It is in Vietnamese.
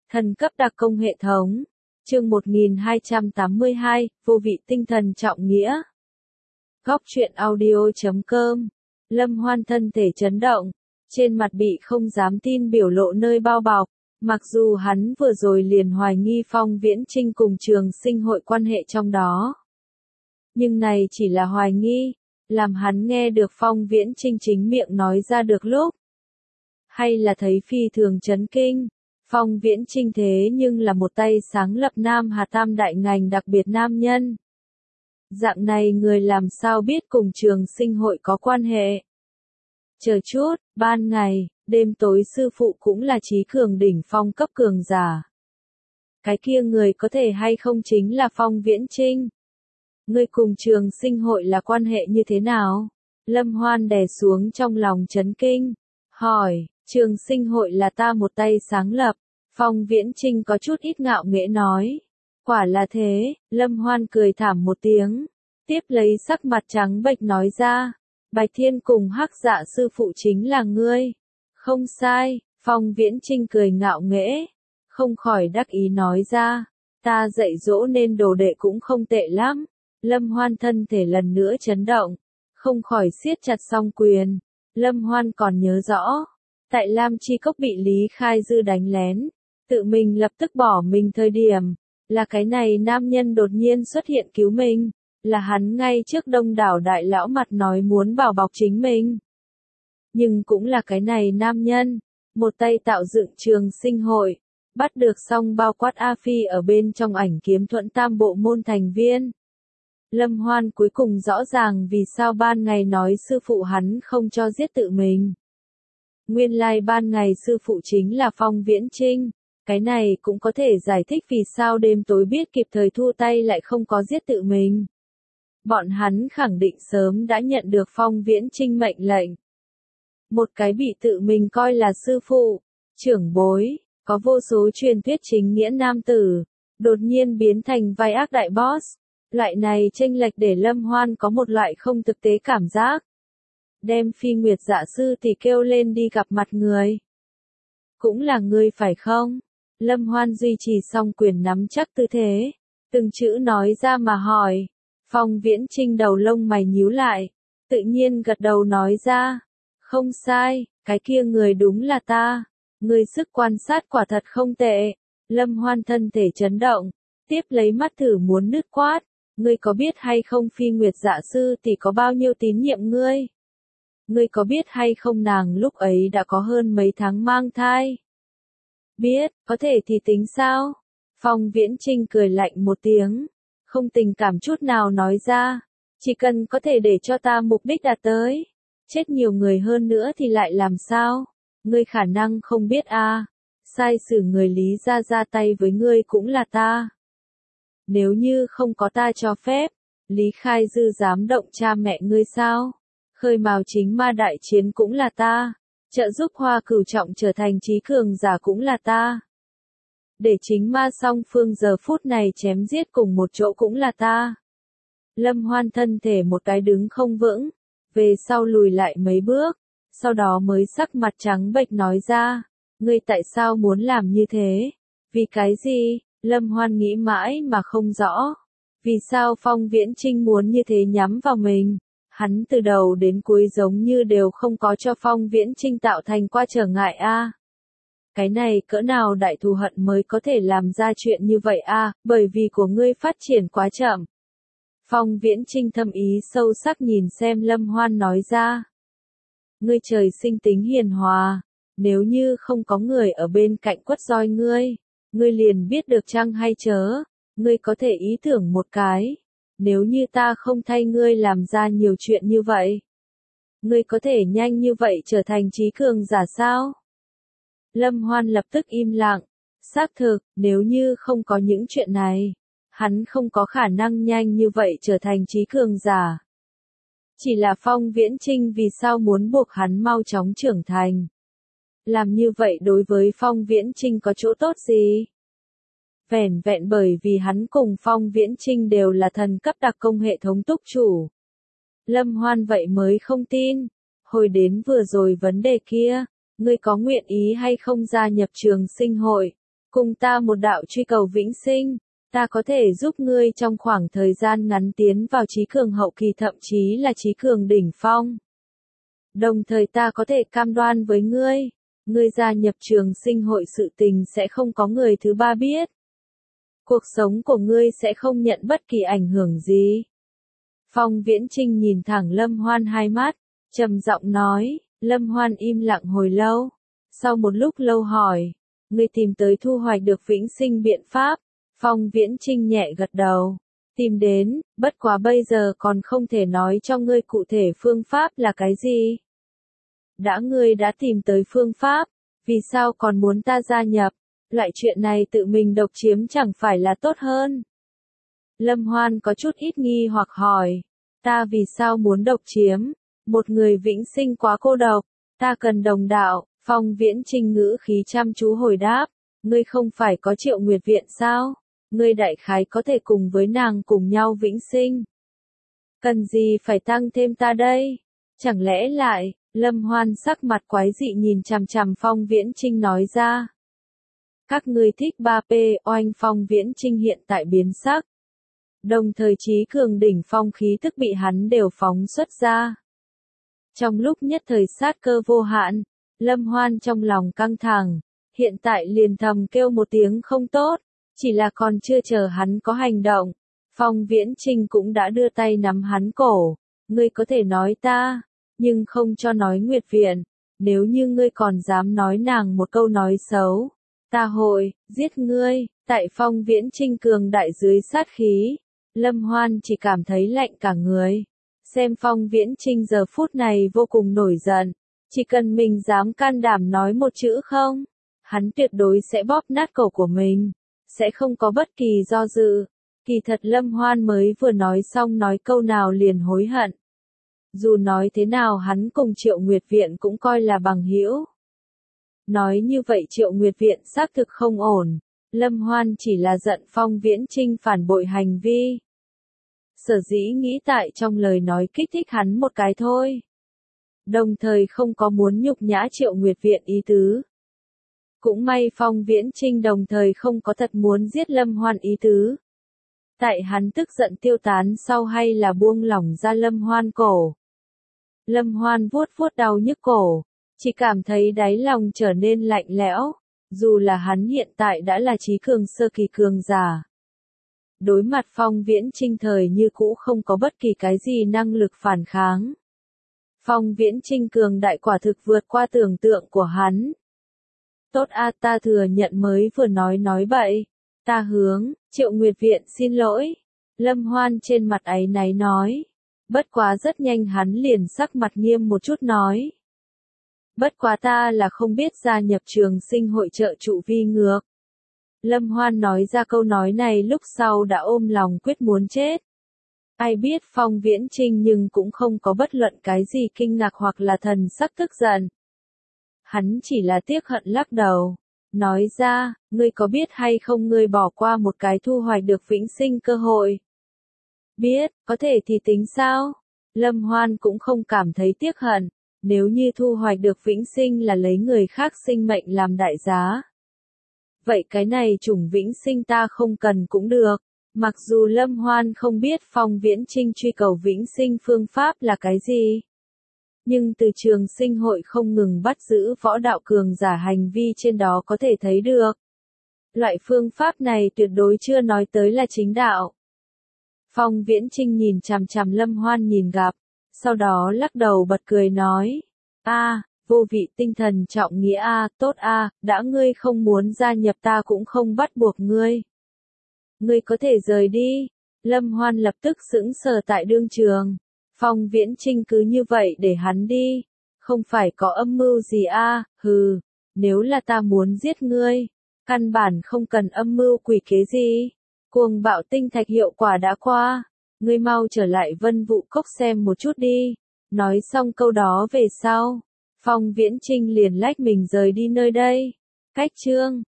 Thần cấp đặc công hệ thống. Chương 1282, vô vị tinh thần trọng nghĩa. Góc truyện audio.com. Lâm Hoan thân thể chấn động, trên mặt bị không dám tin biểu lộ nơi bao bọc. Mặc dù hắn vừa rồi liền hoài nghi Phong Viễn Trinh cùng Trường Sinh hội quan hệ trong đó. Nhưng này chỉ là hoài nghi, làm hắn nghe được Phong Viễn Trinh chính miệng nói ra được lúc. Hay là thấy phi thường chấn kinh. Phong Viễn Trinh thế nhưng là một tay sáng lập Nam Hà Tam đại ngành đặc biệt nam nhân. Dạng này người làm sao biết cùng Trường Sinh hội có quan hệ. Chờ chút, ban ngày, đêm tối sư phụ cũng là trí cường đỉnh phong cấp cường giả. Cái kia người có thể hay không chính là Phong Viễn Trinh. Ngươi cùng Trường Sinh hội là quan hệ như thế nào? Lâm Hoan đè xuống trong lòng chấn kinh. Hỏi, Trường Sinh hội là ta một tay sáng lập. Phong Viễn Trinh có chút ít ngạo nghễ nói. Quả là thế, Lâm Hoan cười thảm một tiếng. Tiếp lấy sắc mặt trắng bệch nói ra. Bạch Thiên cùng Hắc Dạ sư phụ chính là ngươi. Không sai, Phong Viễn Trinh cười ngạo nghễ. Không khỏi đắc ý nói ra. Ta dạy dỗ nên đồ đệ cũng không tệ lắm. Lâm Hoan thân thể lần nữa chấn động. Không khỏi siết chặt song quyền. Lâm Hoan còn nhớ rõ. Tại Lam Chi Cốc bị Lý Khai Dư đánh lén. Tự mình lập tức bỏ mình thời điểm. Là cái này nam nhân đột nhiên xuất hiện cứu mình. Là hắn ngay trước đông đảo đại lão mặt nói muốn bảo bọc chính mình. Nhưng cũng là cái này nam nhân. Một tay tạo dựng Trường Sinh hội. Bắt được xong bao quát A Phi ở bên trong ảnh kiếm thuẫn tam bộ môn thành viên. Lâm Hoan cuối cùng rõ ràng vì sao ban ngày nói sư phụ hắn không cho giết tự mình. Nguyên lai ban ngày sư phụ chính là Phong Viễn Trinh. Cái này cũng có thể giải thích vì sao đêm tối biết kịp thời thu tay lại không có giết tự mình. Bọn hắn khẳng định sớm đã nhận được Phong Viễn Trinh mệnh lệnh. Một cái bị tự mình coi là sư phụ, trưởng bối, có vô số truyền thuyết chính nghĩa nam tử, đột nhiên biến thành vai ác đại boss. Loại này chênh lệch để Lâm Hoan có một loại không thực tế cảm giác. Đem Phi Nguyệt Dạ sư thì kêu lên đi gặp mặt người. Cũng là ngươi phải không? Lâm Hoan duy trì song quyền nắm chắc tư thế. Từng chữ nói ra mà hỏi. Phong Viễn Trinh đầu lông mày nhíu lại. Tự nhiên gật đầu nói ra. Không sai, cái kia người đúng là ta. Người sức quan sát quả thật không tệ. Lâm Hoan thân thể chấn động. Tiếp lấy mắt thử muốn nứt quát. Ngươi có biết hay không Phi Nguyệt Dạ sư thì có bao nhiêu tín nhiệm ngươi? Ngươi có biết hay không nàng lúc ấy đã có hơn mấy tháng mang thai? Biết, có thể thì tính sao? Phong Viễn Trinh cười lạnh một tiếng. Không tình cảm chút nào nói ra. Chỉ cần có thể để cho ta mục đích đạt tới. Chết nhiều người hơn nữa thì lại làm sao? Ngươi khả năng không biết à. Sai xử người Lý ra tay với ngươi cũng là ta. Nếu như không có ta cho phép, Lý Khai Dư dám động cha mẹ ngươi sao? Khơi mào chính ma đại chiến cũng là ta. Trợ giúp Hoa Cửu Trọng trở thành trí cường giả cũng là ta. Để chính ma song phương giờ phút này chém giết cùng một chỗ cũng là ta. Lâm Hoan thân thể một cái đứng không vững, về sau lùi lại mấy bước, sau đó mới sắc mặt trắng bệch nói ra, ngươi tại sao muốn làm như thế? Vì cái gì? Lâm Hoan nghĩ mãi mà không rõ. Vì sao Phong Viễn Trinh muốn như thế nhắm vào mình? Hắn từ đầu đến cuối giống như đều không có cho Phong Viễn Trinh tạo thành qua trở ngại a. Cái này cỡ nào đại thù hận mới có thể làm ra chuyện như vậy a, bởi vì của ngươi phát triển quá chậm. Phong Viễn Trinh thâm ý sâu sắc nhìn xem Lâm Hoan nói ra. Ngươi trời sinh tính hiền hòa, nếu như không có người ở bên cạnh quất roi ngươi, ngươi liền biết được chăng hay chớ, ngươi có thể ý tưởng một cái. Nếu như ta không thay ngươi làm ra nhiều chuyện như vậy, ngươi có thể nhanh như vậy trở thành trí cường giả sao? Lâm Hoan lập tức im lặng. Xác thực, nếu như không có những chuyện này, hắn không có khả năng nhanh như vậy trở thành trí cường giả. Chỉ là Phong Viễn Trinh vì sao muốn buộc hắn mau chóng trưởng thành? Làm như vậy đối với Phong Viễn Trinh có chỗ tốt gì? Vẻn vẹn bởi vì hắn cùng Phong Viễn Trinh đều là thần cấp đặc công hệ thống túc chủ. Lâm Hoan vậy mới không tin. Hồi đến vừa rồi vấn đề kia, ngươi có nguyện ý hay không gia nhập Trường Sinh hội? cùng ta một đạo truy cầu vĩnh sinh, ta có thể giúp ngươi trong khoảng thời gian ngắn tiến vào trí cường hậu kỳ thậm chí là trí cường đỉnh phong. Đồng thời ta có thể cam đoan với ngươi, ngươi gia nhập trường sinh hội sự tình sẽ không có người thứ ba biết. Cuộc sống của ngươi sẽ không nhận bất kỳ ảnh hưởng gì. Phong Viễn Trinh nhìn thẳng Lâm Hoan hai mắt, trầm giọng nói. Lâm Hoan im lặng hồi lâu. Sau một lúc lâu hỏi, ngươi tìm tới thu hoạch được vĩnh sinh biện pháp. Phong Viễn Trinh nhẹ gật đầu. Tìm đến, bất quá bây giờ còn không thể nói cho ngươi cụ thể phương pháp là cái gì. Đã ngươi đã tìm tới phương pháp, vì sao còn muốn ta gia nhập? Loại chuyện này tự mình độc chiếm chẳng phải là tốt hơn. Lâm Hoan có chút ít nghi hoặc hỏi, ta vì sao muốn độc chiếm? Một người vĩnh sinh quá cô độc, ta cần đồng đạo. Phong Viễn Trinh ngữ khí chăm chú hồi đáp, ngươi không phải có Triệu Nguyệt Viện sao? Ngươi đại khái có thể cùng với nàng cùng nhau vĩnh sinh. Cần gì phải tăng thêm ta đây? Chẳng lẽ lại, Lâm Hoan sắc mặt quái dị nhìn chằm chằm Phong Viễn Trinh nói ra. Các ngươi thích 3P, oanh Phong Viễn Trinh hiện tại biến sắc. Đồng thời trí cường đỉnh phong khí tức bị hắn đều phóng xuất ra. Trong lúc nhất thời sát cơ vô hạn, Lâm Hoan trong lòng căng thẳng, hiện tại liền thầm kêu một tiếng không tốt, chỉ là còn chưa chờ hắn có hành động. Phong Viễn Trinh cũng đã đưa tay nắm hắn cổ, ngươi có thể nói ta, nhưng không cho nói Nguyệt Viện, nếu như ngươi còn dám nói nàng một câu nói xấu, ta hội, giết ngươi. Tại Phong Viễn Trinh cường đại dưới sát khí, Lâm Hoan chỉ cảm thấy lạnh cả người. Xem Phong Viễn Trinh giờ phút này vô cùng nổi giận, chỉ cần mình dám can đảm nói một chữ không, hắn tuyệt đối sẽ bóp nát cổ của mình, sẽ không có bất kỳ do dự. Kỳ thật Lâm Hoan mới vừa nói xong nói câu nào liền hối hận. Dù nói thế nào hắn cùng Triệu Nguyệt Viện cũng coi là bằng hữu. Nói như vậy Triệu Nguyệt Viện xác thực không ổn, Lâm Hoan chỉ là giận Phong Viễn Trinh phản bội hành vi. Sở dĩ nghĩ tại trong lời nói kích thích hắn một cái thôi. Đồng thời không có muốn nhục nhã Triệu Nguyệt Viện ý tứ. Cũng may Phong Viễn Trinh đồng thời không có thật muốn giết Lâm Hoan ý tứ. Tại hắn tức giận tiêu tán sau hay là buông lỏng ra Lâm Hoan cổ. Lâm Hoan vuốt vuốt đau nhức cổ, chỉ cảm thấy đáy lòng trở nên lạnh lẽo, dù là hắn hiện tại đã là trí cường sơ kỳ cường giả. Đối mặt Phong Viễn Trinh thời như cũ không có bất kỳ cái gì năng lực phản kháng. Phong Viễn Trinh cường đại quả thực vượt qua tưởng tượng của hắn. Tốt a, ta thừa nhận mới vừa nói bậy. Ta hướng, Triệu Nguyệt Viện xin lỗi. Lâm Hoan trên mặt áy náy nói. Bất quá rất nhanh hắn liền sắc mặt nghiêm một chút nói. Bất quá ta là không biết gia nhập trường sinh hội trợ trụ vi ngược. Lâm Hoan nói ra câu nói này lúc sau đã ôm lòng quyết muốn chết. Ai biết Phong Viễn Trinh nhưng cũng không có bất luận cái gì kinh ngạc hoặc là thần sắc tức giận. Hắn chỉ là tiếc hận lắc đầu. Nói ra, ngươi có biết hay không ngươi bỏ qua một cái thu hoạch được vĩnh sinh cơ hội. Biết, có thể thì tính sao? Lâm Hoan cũng không cảm thấy tiếc hận, nếu như thu hoạch được vĩnh sinh là lấy người khác sinh mệnh làm đại giá. Vậy cái này chủng vĩnh sinh ta không cần cũng được. Mặc dù Lâm Hoan không biết Phong Viễn Trinh truy cầu vĩnh sinh phương pháp là cái gì. Nhưng từ trường sinh hội không ngừng bắt giữ võ đạo cường giả hành vi trên đó có thể thấy được. Loại phương pháp này tuyệt đối chưa nói tới là chính đạo. Phong Viễn Trinh nhìn chằm chằm Lâm Hoan nhìn gặp, sau đó lắc đầu bật cười nói. Vô vị tinh thần trọng nghĩa tốt đã ngươi không muốn gia nhập ta cũng không bắt buộc ngươi. Ngươi có thể rời đi. Lâm Hoan lập tức sững sờ tại đương trường. Phong Viễn Trinh cứ như vậy để hắn đi. Không phải có âm mưu gì hừ. Nếu là ta muốn giết ngươi, căn bản không cần âm mưu quỷ kế gì. Cuồng bạo tinh thạch hiệu quả đã qua. Ngươi mau trở lại Vân Vũ Cốc xem một chút đi. Nói xong câu đó về sau, Phong Viễn Trinh liền lách mình rời đi nơi đây. Cách chương